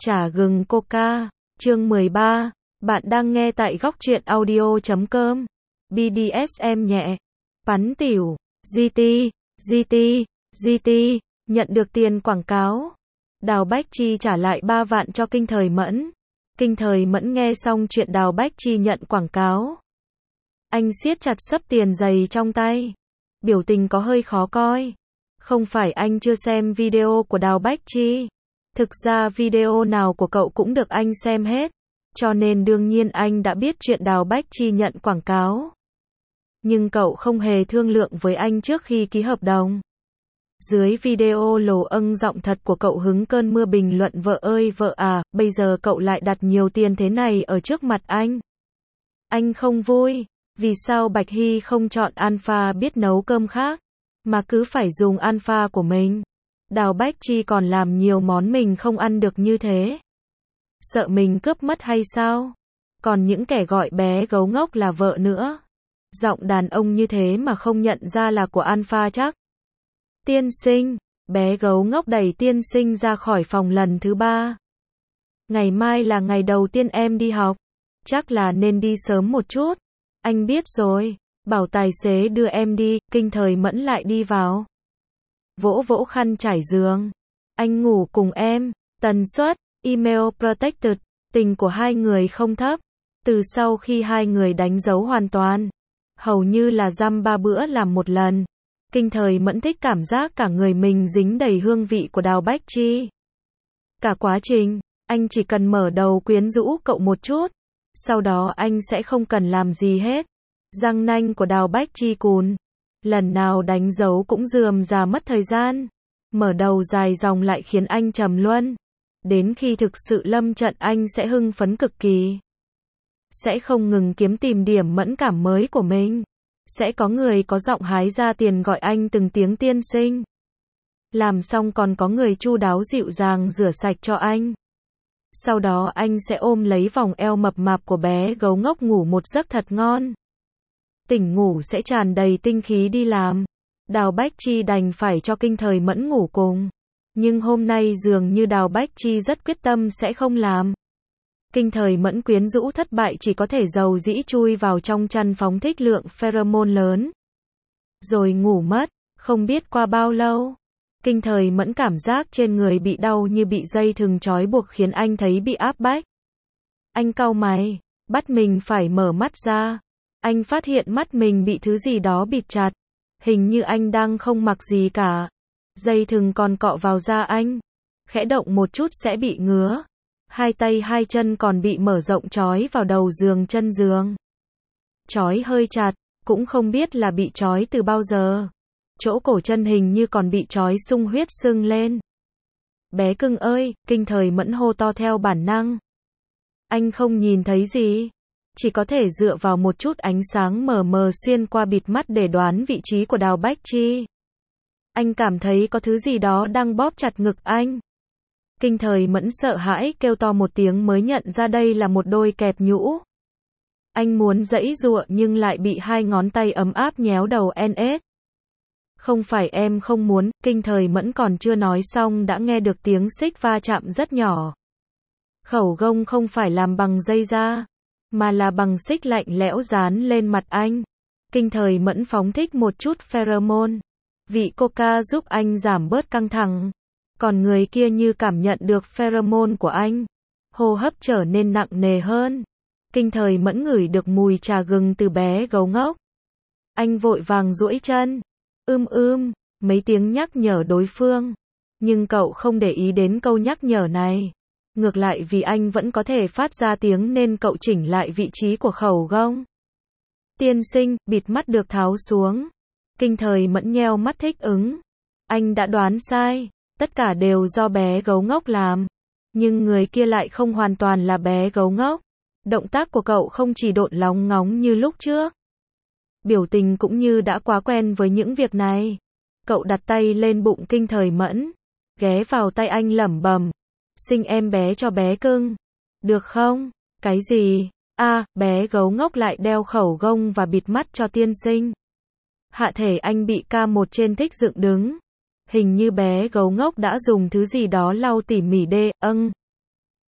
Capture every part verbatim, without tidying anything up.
Chả gừng Coca, chương mười ba, bạn đang nghe tại góc truyện audio chấm com, bê đê ét em nhẹ, Pắn tỉu, giê tê, giê tê, giê tê, nhận được tiền quảng cáo. Đào Bách Chi trả lại ba vạn cho Kinh Thời Mẫn. Kinh Thời Mẫn nghe xong chuyện Đào Bách Chi nhận quảng cáo. Anh siết chặt xấp tiền giày trong tay. Biểu tình có hơi khó coi. Không phải anh chưa xem video của Đào Bách Chi. Thực ra video nào của cậu cũng được anh xem hết. Cho nên đương nhiên anh đã biết chuyện Đào Bách Chi nhận quảng cáo. Nhưng cậu không hề thương lượng với anh trước khi ký hợp đồng. Dưới video lồ âng giọng thật của cậu hứng cơn mưa bình luận vợ ơi vợ à, bây giờ cậu lại đặt nhiều tiền thế này ở trước mặt anh. Anh không vui, vì sao Bạch Hy không chọn Alpha biết nấu cơm khác, mà cứ phải dùng Alpha của mình. Đào Bách Chi còn làm nhiều món mình không ăn được như thế. Sợ mình cướp mất hay sao? Còn những kẻ gọi bé gấu ngốc là vợ nữa. Giọng đàn ông như thế mà không nhận ra là của Alpha chắc. Tiên sinh, bé gấu ngốc đẩy tiên sinh ra khỏi phòng lần thứ ba. Ngày mai là ngày đầu tiên em đi học. Chắc là nên đi sớm một chút. Anh biết rồi, bảo tài xế đưa em đi. Kinh Thời Mẫn lại đi vào. Vỗ vỗ khăn trải giường. Anh ngủ cùng em. Tần suất, email protected. Tình của hai người không thấp. Từ sau khi hai người đánh dấu hoàn toàn, hầu như là dăm ba bữa làm một lần. Kinh Thời Mẫn thích cảm giác cả người mình dính đầy hương vị của Đào Bách Chi. Cả quá trình, anh chỉ cần mở đầu quyến rũ cậu một chút. Sau đó anh sẽ không cần làm gì hết. Răng nanh của Đào Bách Chi cùn. Lần nào đánh dấu cũng rườm rà mất thời gian. Mở đầu dài dòng lại khiến anh trầm luân. Đến khi thực sự lâm trận anh sẽ hưng phấn cực kỳ. Sẽ không ngừng kiếm tìm điểm mẫn cảm mới của mình. Sẽ có người có giọng hái ra tiền gọi anh từng tiếng tiên sinh. Làm xong còn có người chu đáo dịu dàng rửa sạch cho anh. Sau đó anh sẽ ôm lấy vòng eo mập mạp của bé gấu ngốc ngủ một giấc thật ngon. Tỉnh ngủ sẽ tràn đầy tinh khí đi làm. Đào Bách Chi đành phải cho Kinh Thời Mẫn ngủ cùng. Nhưng hôm nay dường như Đào Bách Chi rất quyết tâm sẽ không làm. Kinh Thời Mẫn quyến rũ thất bại chỉ có thể dầu dĩ chui vào trong chăn phóng thích lượng pheromone lớn. Rồi ngủ mất, không biết qua bao lâu. Kinh Thời Mẫn cảm giác trên người bị đau như bị dây thừng trói buộc khiến anh thấy bị áp bách. Anh cau mày, bắt mình phải mở mắt ra. Anh phát hiện mắt mình bị thứ gì đó bịt chặt. Hình như anh đang không mặc gì cả. Dây thừng còn cọ vào da anh. Khẽ động một chút sẽ bị ngứa. Hai tay hai chân còn bị mở rộng trói vào đầu giường chân giường. Trói hơi chặt, cũng không biết là bị trói từ bao giờ. Chỗ cổ chân hình như còn bị trói sung huyết sưng lên. Bé cưng ơi, Kinh Thời Mẫn hô to theo bản năng. Anh không nhìn thấy gì. Chỉ có thể dựa vào một chút ánh sáng mờ mờ xuyên qua bịt mắt để đoán vị trí của Đào Bách Chi. Anh cảm thấy có thứ gì đó đang bóp chặt ngực anh. Kinh Thời Mẫn sợ hãi kêu to một tiếng mới nhận ra đây là một đôi kẹp nhũ. Anh muốn giãy giụa nhưng lại bị hai ngón tay ấm áp nhéo đầu en ét. Không phải em không muốn, Kinh Thời Mẫn còn chưa nói xong đã nghe được tiếng xích va chạm rất nhỏ. Khẩu gông không phải làm bằng dây da, mà là bằng xích lạnh lẽo dán lên mặt anh. Kinh Thời Mẫn phóng thích một chút pheromone. Vị coca giúp anh giảm bớt căng thẳng. Còn người kia như cảm nhận được pheromone của anh. Hô hấp trở nên nặng nề hơn. Kinh Thời Mẫn ngửi được mùi trà gừng từ bé gấu ngốc. Anh vội vàng duỗi chân. Ưm ưm, mấy tiếng nhắc nhở đối phương. Nhưng cậu không để ý đến câu nhắc nhở này. Ngược lại vì anh vẫn có thể phát ra tiếng nên cậu chỉnh lại vị trí của khẩu gông. Tiên sinh, bịt mắt được tháo xuống. Kinh Thời Mẫn nheo mắt thích ứng. Anh đã đoán sai. Tất cả đều do bé gấu ngốc làm. Nhưng người kia lại không hoàn toàn là bé gấu ngốc. Động tác của cậu không chỉ độn lóng ngóng như lúc trước. Biểu tình cũng như đã quá quen với những việc này. Cậu đặt tay lên bụng Kinh Thời Mẫn. Ghé vào tay anh lẩm bẩm. Sinh em bé cho bé cưng. Được không? Cái gì? À, bé gấu ngốc lại đeo khẩu gông và bịt mắt cho tiên sinh. Hạ thể anh bị ca một trên thích dựng đứng. Hình như bé gấu ngốc đã dùng thứ gì đó lau tỉ mỉ đê, âng.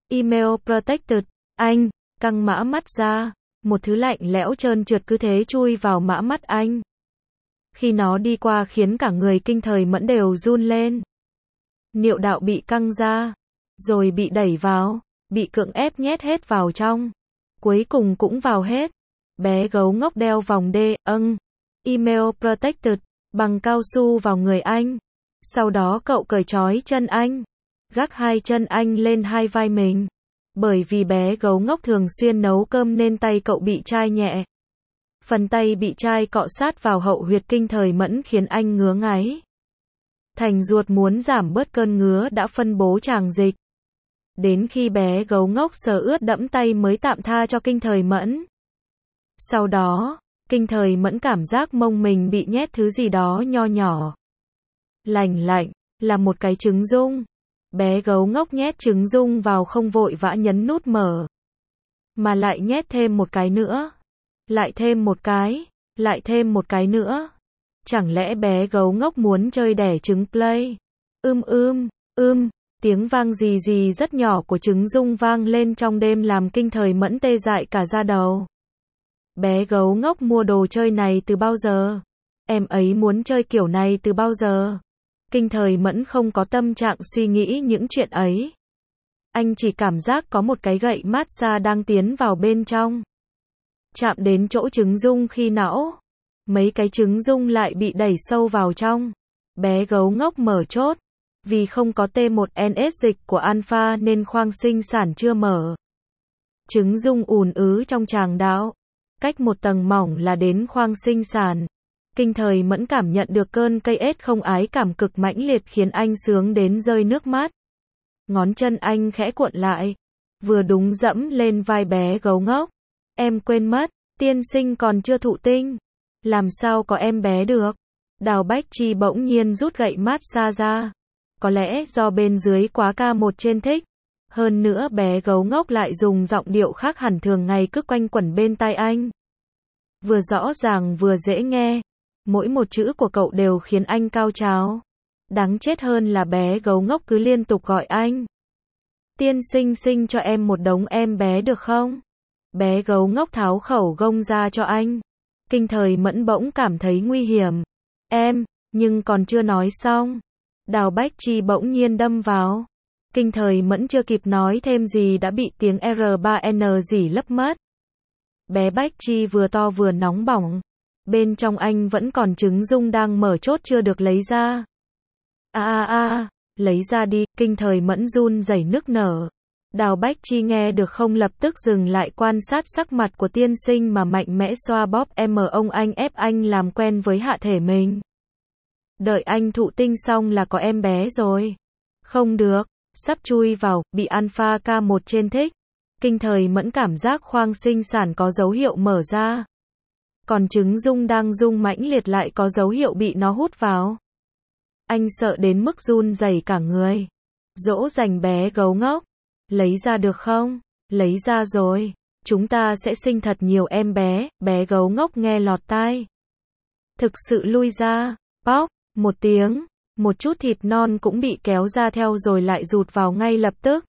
Email protected. Anh, căng mã mắt ra. Một thứ lạnh lẽo trơn trượt cứ thế chui vào mã mắt anh. Khi nó đi qua khiến cả người Kinh Thời Mẫn đều run lên. Niệu đạo bị căng ra, rồi bị đẩy vào, bị cưỡng ép nhét hết vào trong. Cuối cùng cũng vào hết. Bé gấu ngốc đeo vòng đê, âng, email protected, bằng cao su vào người anh. Sau đó cậu cởi trói chân anh, gác hai chân anh lên hai vai mình. Bởi vì bé gấu ngốc thường xuyên nấu cơm nên tay cậu bị chai nhẹ. Phần tay bị chai cọ sát vào hậu huyệt Kinh Thời Mẫn khiến anh ngứa ngáy. Thành ruột muốn giảm bớt cơn ngứa đã phân bố tràng dịch. Đến khi bé gấu ngốc sờ ướt đẫm tay mới tạm tha cho Kinh Thời Mẫn. Sau đó, Kinh Thời Mẫn cảm giác mông mình bị nhét thứ gì đó nho nhỏ. Lành lạnh, là một cái trứng rung. Bé gấu ngốc nhét trứng rung vào không vội vã nhấn nút mở. Mà lại nhét thêm một cái nữa. Lại thêm một cái. Lại thêm một cái nữa. Chẳng lẽ bé gấu ngốc muốn chơi đẻ trứng play? Ưm ưm, ưm, tiếng vang gì gì rất nhỏ của trứng rung vang lên trong đêm làm Kinh Thời Mẫn tê dại cả da đầu. Bé gấu ngốc mua đồ chơi này từ bao giờ? Em ấy muốn chơi kiểu này từ bao giờ? Kinh Thời Mẫn không có tâm trạng suy nghĩ những chuyện ấy. Anh chỉ cảm giác có một cái gậy massage đang tiến vào bên trong. Chạm đến chỗ trứng rung khi não. Mấy cái trứng rung lại bị đẩy sâu vào trong. Bé gấu ngốc mở chốt. Vì không có T một N S dịch của alpha nên khoang sinh sản chưa mở. Trứng rung ùn ứ trong tràng đạo. Cách một tầng mỏng là đến khoang sinh sản. Kinh Thời Mẫn cảm nhận được cơn cây ết không ái cảm cực mãnh liệt khiến anh sướng đến rơi nước mắt. Ngón chân anh khẽ cuộn lại. Vừa đúng dẫm lên vai bé gấu ngốc. Em quên mất, tiên sinh còn chưa thụ tinh. Làm sao có em bé được? Đào Bách Chi bỗng nhiên rút gậy massage ra. Có lẽ do bên dưới quá ca một trên thích. Hơn nữa bé gấu ngốc lại dùng giọng điệu khác hẳn thường ngày cứ quanh quẩn bên tai anh. Vừa rõ ràng vừa dễ nghe. Mỗi một chữ của cậu đều khiến anh cao trào. Đáng chết hơn là bé gấu ngốc cứ liên tục gọi anh. Tiên sinh sinh cho em một đống em bé được không? Bé gấu ngốc tháo khẩu gông ra cho anh. Kinh Thời Mẫn bỗng cảm thấy nguy hiểm. Em, nhưng còn chưa nói xong. Đào Bách Chi bỗng nhiên đâm vào. Kinh Thời Mẫn chưa kịp nói thêm gì đã bị tiếng R ba N rỉ lấp mất. Bé Bách Chi vừa to vừa nóng bỏng. Bên trong anh vẫn còn trứng rung đang mở chốt chưa được lấy ra. A a a, lấy ra đi, Kinh Thời Mẫn run rẩy nức nở. Đào Bách Chi nghe được không lập tức dừng lại quan sát sắc mặt của tiên sinh mà mạnh mẽ xoa bóp em ông anh ép anh làm quen với hạ thể mình. Đợi anh thụ tinh xong là có em bé rồi. Không được, sắp chui vào, bị alpha K một trên thích. Kinh Thời Mẫn cảm giác khoang sinh sản có dấu hiệu mở ra. Còn trứng rung đang rung mãnh liệt lại có dấu hiệu bị nó hút vào. Anh sợ đến mức run rẩy cả người. Dỗ dành bé gấu ngốc. Lấy ra được không? Lấy ra rồi. Chúng ta sẽ sinh thật nhiều em bé. Bé gấu ngốc nghe lọt tai. Thực sự lui ra. Póc, một tiếng. Một chút thịt non cũng bị kéo ra theo rồi lại rụt vào ngay lập tức.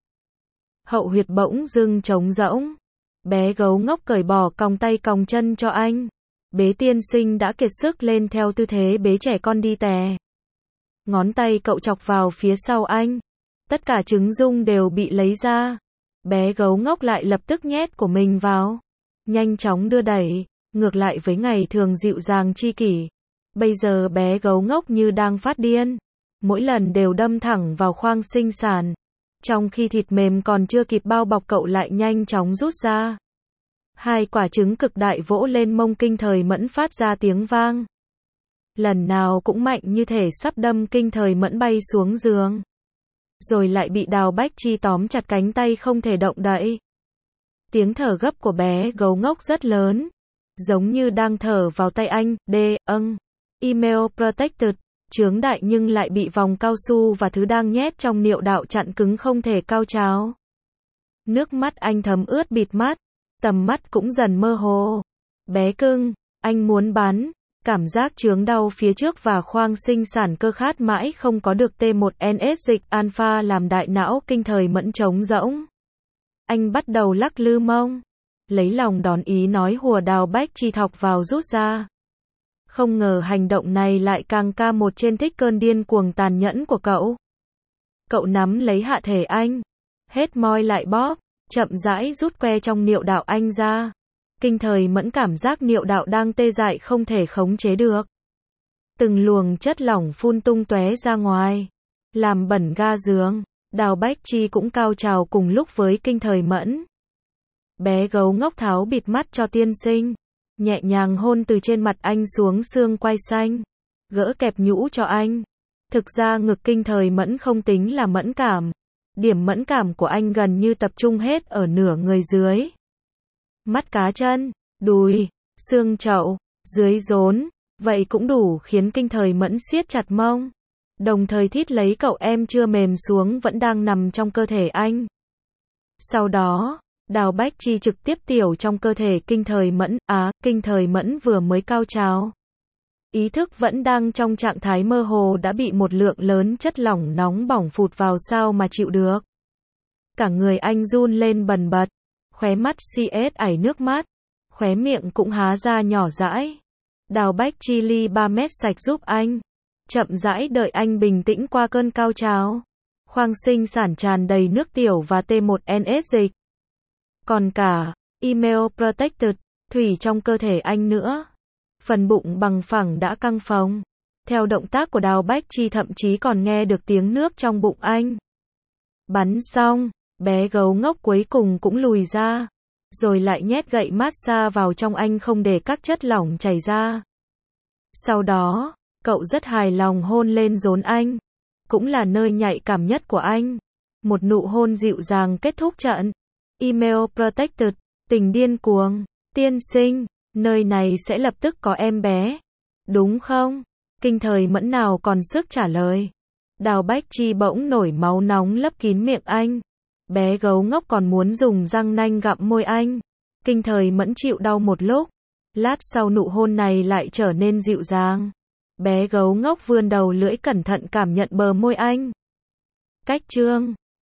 Hậu huyệt bỗng dưng trống rỗng. Bé gấu ngốc cởi bỏ còng tay còng chân cho anh. Bế tiên sinh đã kiệt sức lên theo tư thế bế trẻ con đi tè. Ngón tay cậu chọc vào phía sau anh. Tất cả trứng rung đều bị lấy ra. Bé gấu ngốc lại lập tức nhét của mình vào. Nhanh chóng đưa đẩy. Ngược lại với ngày thường dịu dàng chi kỷ. Bây giờ bé gấu ngốc như đang phát điên. Mỗi lần đều đâm thẳng vào khoang sinh sản. Trong khi thịt mềm còn chưa kịp bao bọc cậu lại nhanh chóng rút ra. Hai quả trứng cực đại vỗ lên mông Kinh Thời Mẫn phát ra tiếng vang. Lần nào cũng mạnh như thể sắp đâm Kinh Thời Mẫn bay xuống giường. Rồi lại bị Đào Bách Chi tóm chặt cánh tay không thể động đậy. Tiếng thở gấp của bé gấu ngốc rất lớn. Giống như đang thở vào tay anh. D, âng. Email protected. Chướng đại nhưng lại bị vòng cao su và thứ đang nhét trong niệu đạo chặn cứng không thể cao trào. Nước mắt anh thấm ướt bịt mắt. Tầm mắt cũng dần mơ hồ. Bé cưng, anh muốn bắn. Cảm giác chướng đau phía trước và khoang sinh sản cơ khát mãi không có được T một N S dịch alpha làm đại não Kinh Thời Mẫn trống rỗng. Anh bắt đầu lắc lư mông, lấy lòng đón ý nói hùa Đào Bách Chi thọc vào rút ra. Không ngờ hành động này lại càng ca một trên thích cơn điên cuồng tàn nhẫn của cậu. Cậu nắm lấy hạ thể anh, hết moi lại bóp, chậm rãi rút que trong niệu đạo anh ra. Kinh thời mẫn cảm giác niệu đạo đang tê dại không thể khống chế được. Từng luồng chất lỏng phun tung tóe ra ngoài, làm bẩn ga giường. Đào Bách Chi cũng cao trào cùng lúc với kinh thời mẫn. Bé gấu ngốc tháo bịt mắt cho tiên sinh, nhẹ nhàng hôn từ trên mặt anh xuống xương quai xanh, gỡ kẹp nhũ cho anh. Thực ra ngực kinh thời mẫn không tính là mẫn cảm. Điểm mẫn cảm của anh gần như tập trung hết ở nửa người dưới. Mắt cá chân, đùi, xương chậu, dưới rốn, vậy cũng đủ khiến kinh thời mẫn siết chặt mông. Đồng thời thít lấy cậu em chưa mềm xuống vẫn đang nằm trong cơ thể anh. Sau đó, Đào Bách Chi trực tiếp tiểu trong cơ thể kinh thời mẫn. Á, kinh thời mẫn vừa mới cao trào. Ý thức vẫn đang trong trạng thái mơ hồ đã bị một lượng lớn chất lỏng nóng bỏng phụt vào sao mà chịu được. Cả người anh run lên bần bật, khóe mắt xi ét ảy nước mắt, khóe miệng cũng há ra nhỏ dãi. Đào Bách Chi ly ba mét sạch giúp anh, chậm rãi đợi anh bình tĩnh qua cơn cao trào. Khoang sinh sản tràn đầy nước tiểu và T một N S dịch. Còn cả email protected thủy trong cơ thể anh nữa. Phần bụng bằng phẳng đã căng phồng. Theo động tác của Đào Bách Chi thậm chí còn nghe được tiếng nước trong bụng anh. Bắn xong, bé gấu ngốc cuối cùng cũng lùi ra, rồi lại nhét gậy massage vào trong anh không để các chất lỏng chảy ra. Sau đó, cậu rất hài lòng hôn lên rốn anh, cũng là nơi nhạy cảm nhất của anh. Một nụ hôn dịu dàng kết thúc trận. Email protected, tình điên cuồng, tiên sinh, nơi này sẽ lập tức có em bé, đúng không? Kinh thời mẫn nào còn sức trả lời. Đào Bách Chi bỗng nổi máu nóng lấp kín miệng anh. Bé gấu ngốc còn muốn dùng răng nanh gặm môi anh. Kinh thời mẫn chịu đau một lúc. Lát sau nụ hôn này lại trở nên dịu dàng. Bé gấu ngốc vươn đầu lưỡi cẩn thận cảm nhận bờ môi anh. Cách chương